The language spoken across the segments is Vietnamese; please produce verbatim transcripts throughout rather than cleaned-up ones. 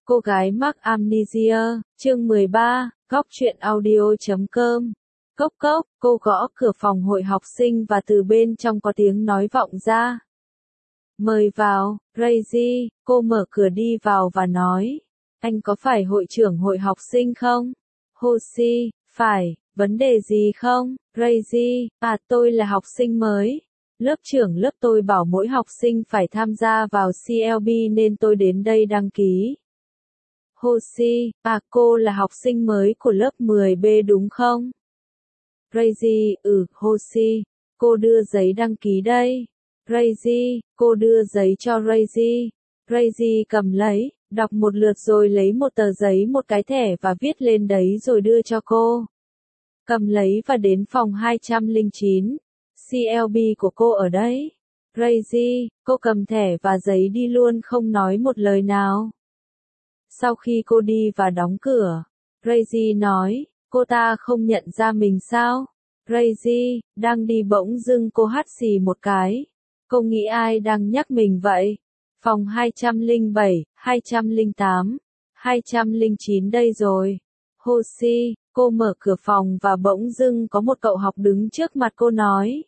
Cô gái mắc amnesia, chương mười ba, góc truyện audio.com. Cốc cốc, cô gõ cửa phòng hội học sinh và từ bên trong có tiếng nói vọng ra. Mời vào, Crazy, cô mở cửa đi vào và nói. Anh có phải hội trưởng hội học sinh không? Hoshi, phải, vấn đề gì không? Crazy, à tôi là học sinh mới. Lớp trưởng lớp tôi bảo mỗi học sinh phải tham gia vào xê lờ bê nên tôi đến đây đăng ký. Hoshi, à cô là học sinh mới của lớp mười B đúng không? Crazy, ừ, Hoshi, cô đưa giấy đăng ký đây. Crazy, cô đưa giấy cho Crazy. Crazy cầm lấy, đọc một lượt rồi lấy một tờ giấy một cái thẻ và viết lên đấy rồi đưa cho cô. Cầm lấy và đến phòng hai trăm lẻ chín. xê lờ bê của cô ở đấy. Crazy, cô cầm thẻ và giấy đi luôn không nói một lời nào. Sau khi cô đi và đóng cửa, Crazy nói, cô ta không nhận ra mình sao? Crazy, đang đi bỗng dưng cô hắt xì một cái. Cô nghĩ ai đang nhắc mình vậy? Phòng hai trăm lẻ bảy, hai trăm lẻ tám, hai trăm lẻ chín đây rồi. Hoshi, cô mở cửa phòng và bỗng dưng có một cậu học đứng trước mặt cô nói.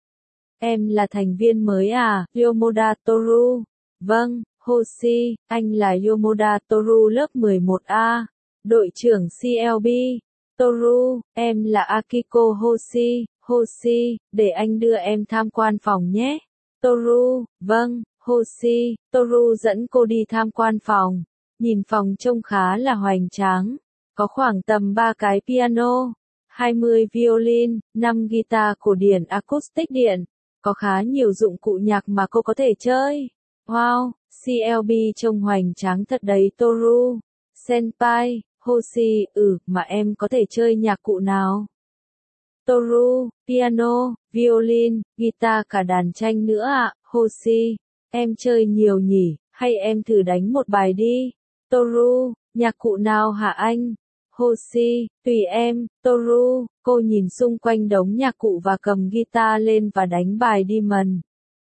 Em là thành viên mới à, Yomoda Toru? Vâng, Hoshi, anh là Yomoda Toru lớp mười một A, đội trưởng xê lờ bê. Toru, em là Akiko Hoshi, Hoshi, để anh đưa em tham quan phòng nhé. Toru, vâng, Hoshi, Toru dẫn cô đi tham quan phòng. Nhìn phòng trông khá là hoành tráng. Có khoảng tầm ba cái piano, hai mươi violin, năm guitar cổ điển acoustic điện. Có khá nhiều dụng cụ nhạc mà cô có thể chơi. Wow, xê lờ bê trông hoành tráng thật đấy Toru. Senpai, Hoshi, ừ, mà em có thể chơi nhạc cụ nào? Toru, piano, violin, guitar cả đàn tranh nữa ạ. Hoshi, em chơi nhiều nhỉ, hay em thử đánh một bài đi? Toru, nhạc cụ nào hả anh? Hoshi, tùy em. Toru, cô nhìn xung quanh đống nhạc cụ và cầm guitar lên và đánh bài Demon.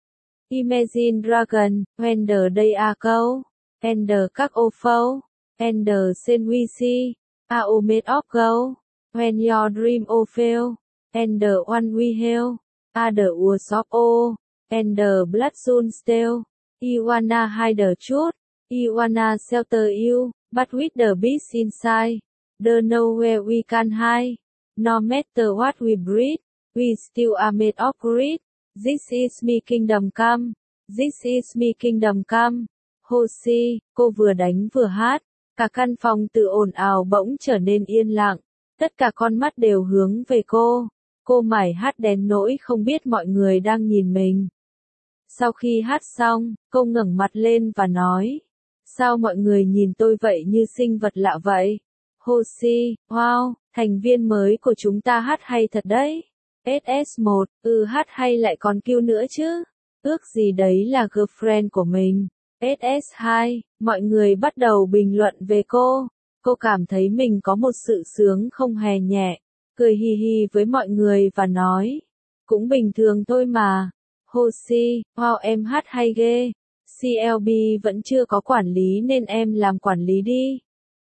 Imagine Dragon, When the Day Are Cold, and the các ô phâu, and the Senwishi, Aomet of Go, When Your Dream O Fail, and the One We Hail, A the Words of O, and the Blood Soon Still, You wanna hide the truth, You wanna shelter you, but with the beast inside, don't know where we can hide, no matter what we breathe, we still are made of grit. This is me kingdom come. This is me kingdom come. Hoshi, cô vừa đánh vừa hát. Cả căn phòng từ ồn ào bỗng trở nên yên lặng. Tất cả con mắt đều hướng về cô. Cô mải hát đến nỗi không biết mọi người đang nhìn mình. Sau khi hát xong, cô ngẩng mặt lên và nói. Sao mọi người nhìn tôi vậy như sinh vật lạ vậy? Hoshi, wow, thành viên mới của chúng ta hát hay thật đấy. ét ét một, ừ hát hay lại còn kêu nữa chứ. Ước gì đấy là girlfriend của mình. ét ét hai, mọi người bắt đầu bình luận về cô. Cô cảm thấy mình có một sự sướng không hề nhẹ. Cười hì hì với mọi người và nói. Cũng bình thường thôi mà. Hoshi, wow em hát hay ghê. xê lờ bê vẫn chưa có quản lý nên em làm quản lý đi.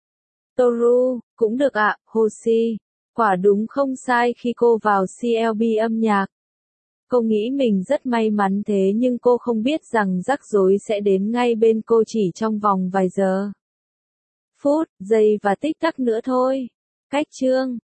Toru, cũng được ạ, Hoshi. Quả đúng không sai khi cô vào xê lờ bê âm nhạc. Cô nghĩ mình rất may mắn thế nhưng cô không biết rằng rắc rối sẽ đến ngay bên cô chỉ trong vòng vài giờ. Phút, giây và tích tắc nữa thôi. Cách chương